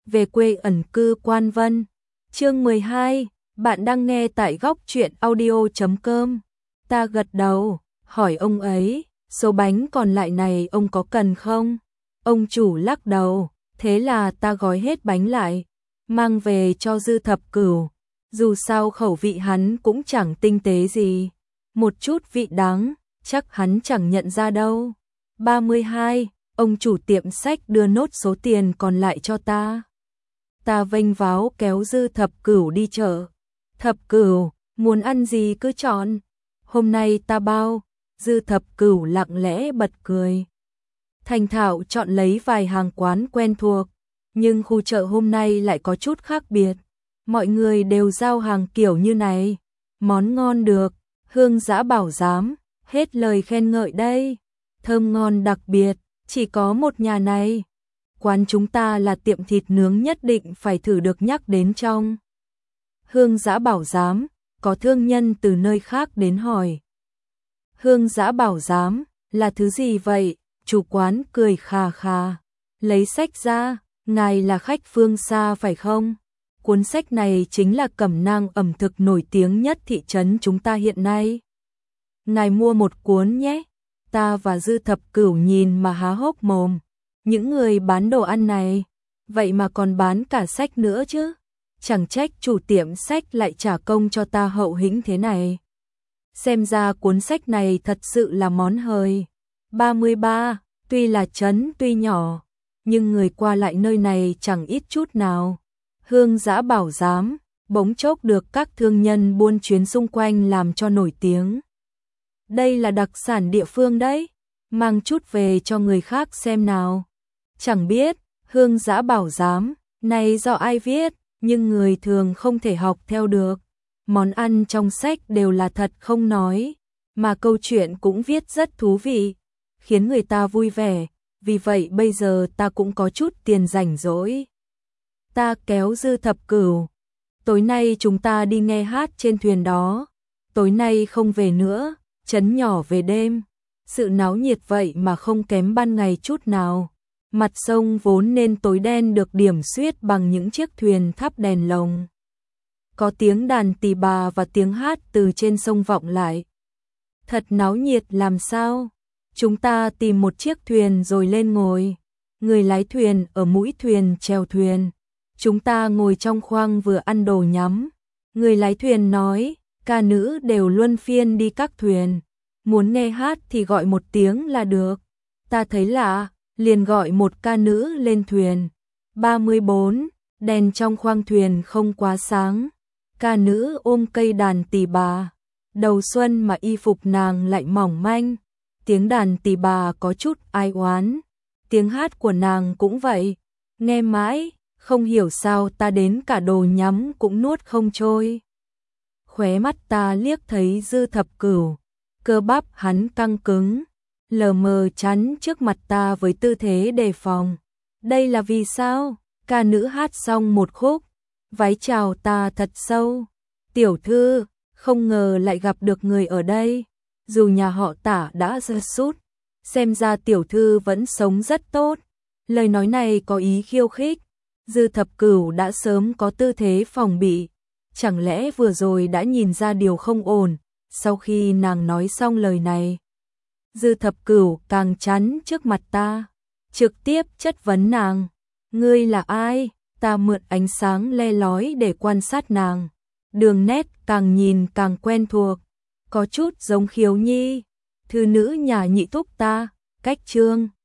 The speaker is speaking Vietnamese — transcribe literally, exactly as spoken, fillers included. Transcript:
về quê ẩn cư Quan Vân. Chương mười hai, bạn đang nghe tại góc truyện audio chấm com. Ta gật đầu, hỏi ông ấy, số bánh còn lại này ông có cần không? Ông chủ lắc đầu, thế là ta gói hết bánh lại, mang về cho Dư Thập Cửu. Dù sao khẩu vị hắn cũng chẳng tinh tế gì, một chút vị đắng, chắc hắn chẳng nhận ra đâu. ba mươi hai, ông chủ tiệm sách đưa nốt số tiền còn lại cho ta. Ta vênh váo kéo Dư Thập Cửu đi chợ. Thập Cửu, muốn ăn gì cứ chọn, hôm nay ta bao. Dư Thập Cửu lặng lẽ bật cười. Thành thạo chọn lấy vài hàng quán quen thuộc, nhưng khu chợ hôm nay lại có chút khác biệt. Mọi người đều giao hàng kiểu như này, món ngon được, hương giã bảo giám, hết lời khen ngợi đây. Thơm ngon đặc biệt, chỉ có một nhà này. Quán chúng ta là tiệm thịt nướng nhất định phải thử được nhắc đến trong. Hương giã bảo giám, có thương nhân từ nơi khác đến hỏi. Hương giã bảo giám, là thứ gì vậy? Chủ quán cười khà khà, lấy sách ra, ngài là khách phương xa phải không? Cuốn sách này chính là cẩm nang ẩm thực nổi tiếng nhất thị trấn chúng ta hiện nay. Ngài mua một cuốn nhé. Ta và Dư Thập Cửu nhìn mà há hốc mồm. Những người bán đồ ăn này, vậy mà còn bán cả sách nữa chứ. Chẳng trách chủ tiệm sách lại trả công cho ta hậu hĩnh thế này. Xem ra cuốn sách này thật sự là món hời. ba mươi ba, tuy là trấn tuy nhỏ, nhưng người qua lại nơi này chẳng ít chút nào. Hương giã bảo giám, bỗng chốc được các thương nhân buôn chuyến xung quanh làm cho nổi tiếng. Đây là đặc sản địa phương đấy, mang chút về cho người khác xem nào. Chẳng biết, hương giã bảo giám, này do ai viết, nhưng người thường không thể học theo được. Món ăn trong sách đều là thật không nói, mà câu chuyện cũng viết rất thú vị, khiến người ta vui vẻ, vì vậy bây giờ ta cũng có chút tiền rảnh rỗi. Ta kéo Dư Thập Cửu, tối nay chúng ta đi nghe hát trên thuyền đó, tối nay không về nữa, trấn nhỏ về đêm, sự náo nhiệt vậy mà không kém ban ngày chút nào. Mặt sông vốn nên tối đen được điểm xuyết bằng những chiếc thuyền thắp đèn lồng. Có tiếng đàn tỳ bà và tiếng hát từ trên sông vọng lại. Thật náo nhiệt làm sao? Chúng ta tìm một chiếc thuyền rồi lên ngồi. Người lái thuyền ở mũi thuyền chèo thuyền. Chúng ta ngồi trong khoang vừa ăn đồ nhắm. Người lái thuyền nói, ca nữ đều luân phiên đi các thuyền. Muốn nghe hát thì gọi một tiếng là được. Ta thấy lạ, liền gọi một ca nữ lên thuyền. ba mươi bốn, đèn trong khoang thuyền không quá sáng. Ca nữ ôm cây đàn tỳ bà. Đầu xuân mà y phục nàng lại mỏng manh. Tiếng đàn tỳ bà có chút ai oán. Tiếng hát của nàng cũng vậy. Nghe mãi, không hiểu sao ta đến cả đồ nhắm cũng nuốt không trôi. Khóe mắt ta liếc thấy Dư Thập Cửu. Cơ bắp hắn căng cứng, lờ mờ chắn trước mặt ta với tư thế đề phòng. Đây là vì sao? Ca nữ hát xong một khúc, váy chào ta thật sâu. Tiểu thư, không ngờ lại gặp được người ở đây. Dù nhà họ Tả đã giật sút, xem ra tiểu thư vẫn sống rất tốt. Lời nói này có ý khiêu khích. Dư Thập Cửu đã sớm có tư thế phòng bị. Chẳng lẽ vừa rồi đã nhìn ra điều không ổn? Sau khi nàng nói xong lời này, Dư Thập Cửu càng chắn trước mặt ta, trực tiếp chất vấn nàng. Ngươi là ai? Ta mượn ánh sáng le lói để quan sát nàng. Đường nét càng nhìn càng quen thuộc, có chút giống Khiếu Nhi, thư nữ nhà nhị thúc ta, Cách Trương.